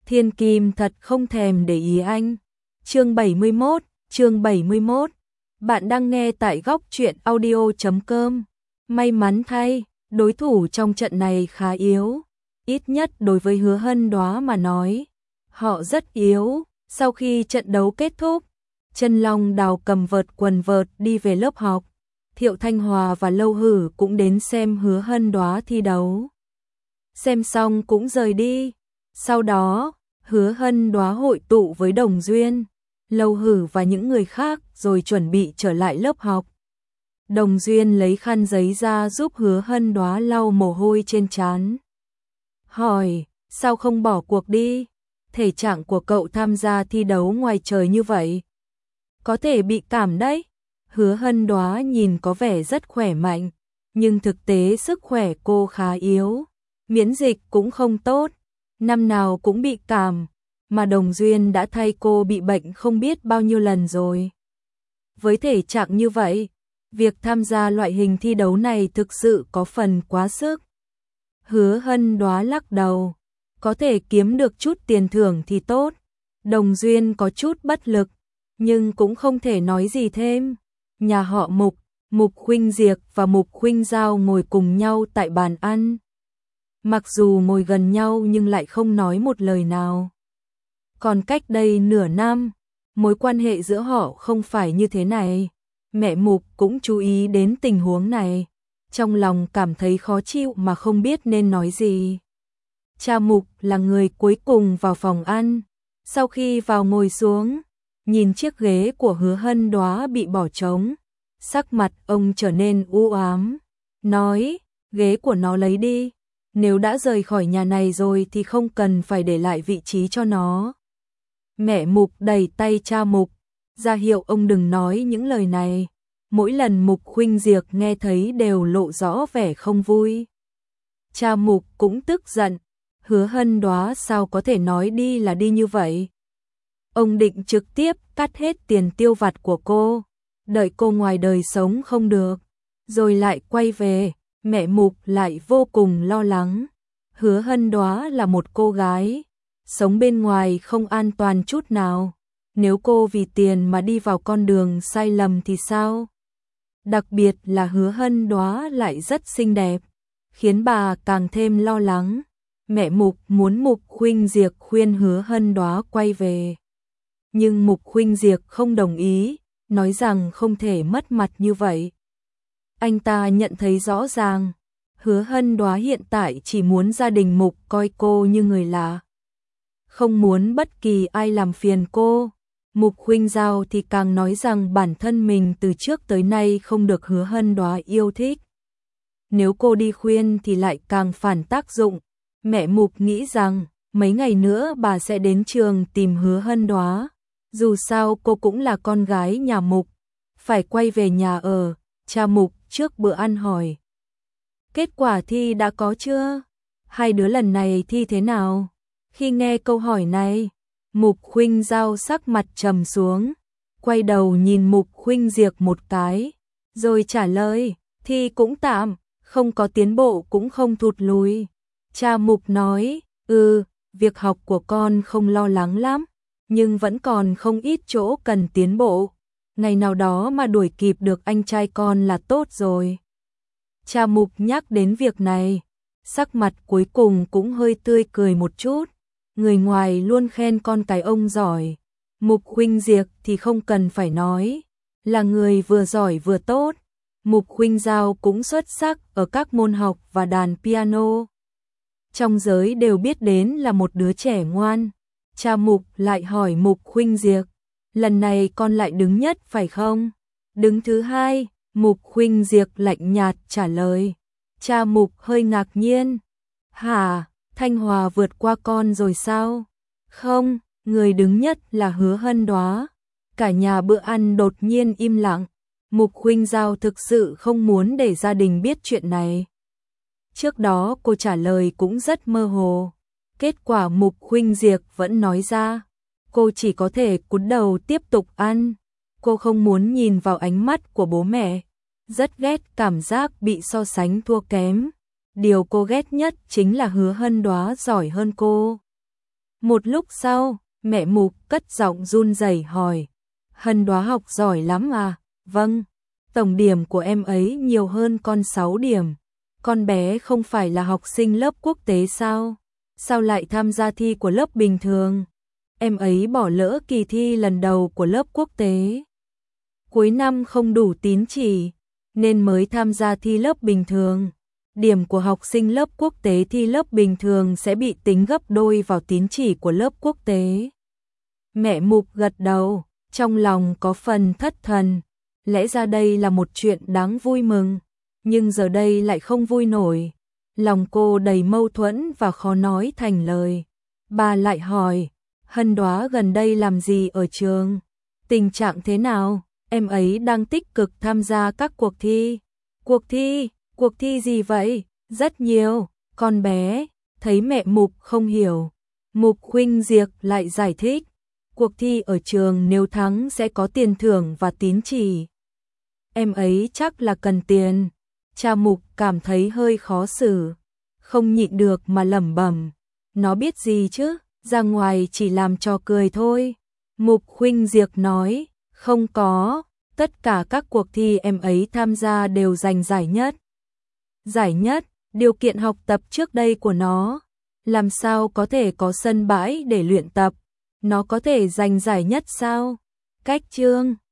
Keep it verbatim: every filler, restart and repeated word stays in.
Thiên Kim thật không thèm để ý anh. Chương bảy mươi mốt, chương bảy mươi mốt. Bạn đang nghe tại góc truyện audio chấm com. May mắn thay, đối thủ trong trận này khá yếu, ít nhất đối với Hứa Hân Đóa mà nói, họ rất yếu. Sau khi trận đấu kết thúc, Chân Long Đào cầm vợt quần vợt đi về lớp học. Thiệu Thanh Hòa và Lâu Hử cũng đến xem Hứa Hân Đóa thi đấu. Xem xong cũng rời đi. Sau đó, Hứa Hân Đóa hội tụ với Đồng Duyên, Lâu Hử và những người khác rồi chuẩn bị trở lại lớp học. Đồng Duyên lấy khăn giấy ra giúp Hứa Hân Đóa lau mồ hôi trên trán. Hỏi, sao không bỏ cuộc đi? Thể trạng của cậu tham gia thi đấu ngoài trời như vậy, có thể bị cảm đấy. Hứa Hân Đóa nhìn có vẻ rất khỏe mạnh, nhưng thực tế sức khỏe cô khá yếu, miễn dịch cũng không tốt, năm nào cũng bị cảm, mà Đồng Duyên đã thay cô bị bệnh không biết bao nhiêu lần rồi. Với thể trạng như vậy, việc tham gia loại hình thi đấu này thực sự có phần quá sức. Hứa Hân Đóa lắc đầu, có thể kiếm được chút tiền thưởng thì tốt. Đồng Duyên có chút bất lực, nhưng cũng không thể nói gì thêm. Nhà họ Mục, Mục Khuynh Diệp và Mục Khuynh Giao ngồi cùng nhau tại bàn ăn. Mặc dù ngồi gần nhau nhưng lại không nói một lời nào. Còn cách đây nửa năm, mối quan hệ giữa họ không phải như thế này. Mẹ Mục cũng chú ý đến tình huống này, trong lòng cảm thấy khó chịu mà không biết nên nói gì. Cha Mục là người cuối cùng vào phòng ăn. Sau khi vào ngồi xuống, nhìn chiếc ghế của Hứa Hân Đóa bị bỏ trống, sắc mặt ông trở nên u ám, nói, ghế của nó lấy đi, nếu đã rời khỏi nhà này rồi thì không cần phải để lại vị trí cho nó. Mẹ Mục đẩy tay cha Mục, ra hiệu ông đừng nói những lời này. Mỗi lần Mục Khuynh Diệp nghe thấy đều lộ rõ vẻ không vui. Cha Mục cũng tức giận, Hứa Hân Đóa sao có thể nói đi là đi như vậy. Ông định trực tiếp cắt hết tiền tiêu vặt của cô, đợi cô ngoài đời sống không được, rồi lại quay về. Mẹ Mục lại vô cùng lo lắng. Hứa Hân Đóa là một cô gái, sống bên ngoài không an toàn chút nào. Nếu cô vì tiền mà đi vào con đường sai lầm thì sao? Đặc biệt là Hứa Hân Đóa lại rất xinh đẹp, khiến bà càng thêm lo lắng. Mẹ Mục muốn Mục Khuynh Diệp khuyên Hứa Hân Đóa quay về, nhưng Mục Khuynh Diệp không đồng ý, nói rằng không thể mất mặt như vậy. Anh ta nhận thấy rõ ràng, Hứa Hân Đóa hiện tại chỉ muốn gia đình Mục coi cô như người lạ, không muốn bất kỳ ai làm phiền cô. Mục Khuynh Giao thì càng nói rằng bản thân mình từ trước tới nay không được Hứa Hân Đóa yêu thích. Nếu cô đi khuyên thì lại càng phản tác dụng. Mẹ Mục nghĩ rằng mấy ngày nữa bà sẽ đến trường tìm Hứa Hân Đóa. Dù sao cô cũng là con gái nhà Mục, phải quay về nhà ở. Cha Mục trước bữa ăn hỏi, kết quả thi đã có chưa? Hai đứa lần này thi thế nào? Khi nghe câu hỏi này, Mục Khuynh Giao sắc mặt trầm xuống, quay đầu nhìn Mục Khuynh Diệp một cái, rồi trả lời, thi cũng tạm, không có tiến bộ cũng không thụt lùi. Cha Mục nói, ừ, việc học của con không lo lắng lắm, nhưng vẫn còn không ít chỗ cần tiến bộ. Ngày nào đó mà đuổi kịp được anh trai con là tốt rồi. Cha Mục nhắc đến việc này, sắc mặt cuối cùng cũng hơi tươi cười một chút. Người ngoài luôn khen con cái ông giỏi, Mục Khuynh Diệp thì không cần phải nói, là người vừa giỏi vừa tốt. Mục Khuynh Giao cũng xuất sắc ở các môn học và đàn piano, trong giới đều biết đến là một đứa trẻ ngoan. Cha Mục lại hỏi Mục Khuynh Diệp, lần này con lại đứng nhất phải không? Đứng thứ hai. Mục Khuynh Diệp lạnh nhạt trả lời. Cha Mục hơi ngạc nhiên, hả? Thanh Hòa vượt qua con rồi sao? Không, người đứng nhất là Hứa Hân Đóa. Cả nhà bữa ăn đột nhiên im lặng. Mục Khuynh Giao thực sự không muốn để gia đình biết chuyện này. Trước đó cô trả lời cũng rất mơ hồ. Kết quả Mục Khuynh Diệp vẫn nói ra. Cô chỉ có thể cúi đầu tiếp tục ăn. Cô không muốn nhìn vào ánh mắt của bố mẹ. Rất ghét cảm giác bị so sánh thua kém. Điều cô ghét nhất chính là Hứa Hân Đóa giỏi hơn cô. Một lúc sau, mẹ Mục cất giọng run rẩy hỏi, Hân Đoá học giỏi lắm à? Vâng, tổng điểm của em ấy nhiều hơn con sáu điểm. Con bé không phải là học sinh lớp quốc tế sao? Sao lại tham gia thi của lớp bình thường? Em ấy bỏ lỡ kỳ thi lần đầu của lớp quốc tế. Cuối năm không đủ tín chỉ, nên mới tham gia thi lớp bình thường. Điểm của học sinh lớp quốc tế thi lớp bình thường sẽ bị tính gấp đôi vào tín chỉ của lớp quốc tế. Mẹ Mục gật đầu, trong lòng có phần thất thần. Lẽ ra đây là một chuyện đáng vui mừng, nhưng giờ đây lại không vui nổi. Lòng cô đầy mâu thuẫn và khó nói thành lời. Bà lại hỏi, Hân Đoá gần đây làm gì ở trường? Tình trạng thế nào? Em ấy đang tích cực tham gia các cuộc thi. Cuộc thi? Cuộc thi gì vậy? Rất nhiều. Con bé, thấy mẹ Mục không hiểu. Mục Khuynh Diệp lại giải thích. Cuộc thi ở trường nếu thắng sẽ có tiền thưởng và tín chỉ. Em ấy chắc là cần tiền. Cha Mục cảm thấy hơi khó xử. Không nhịn được mà lẩm bẩm. Nó biết gì chứ? Ra ngoài chỉ làm trò cười thôi. Mục Khuynh Diệp nói. Không có. Tất cả các cuộc thi em ấy tham gia đều giành giải nhất. Giải nhất, điều kiện học tập trước đây của nó. Làm sao có thể có sân bãi để luyện tập? Nó có thể giành giải nhất sao? Cách chương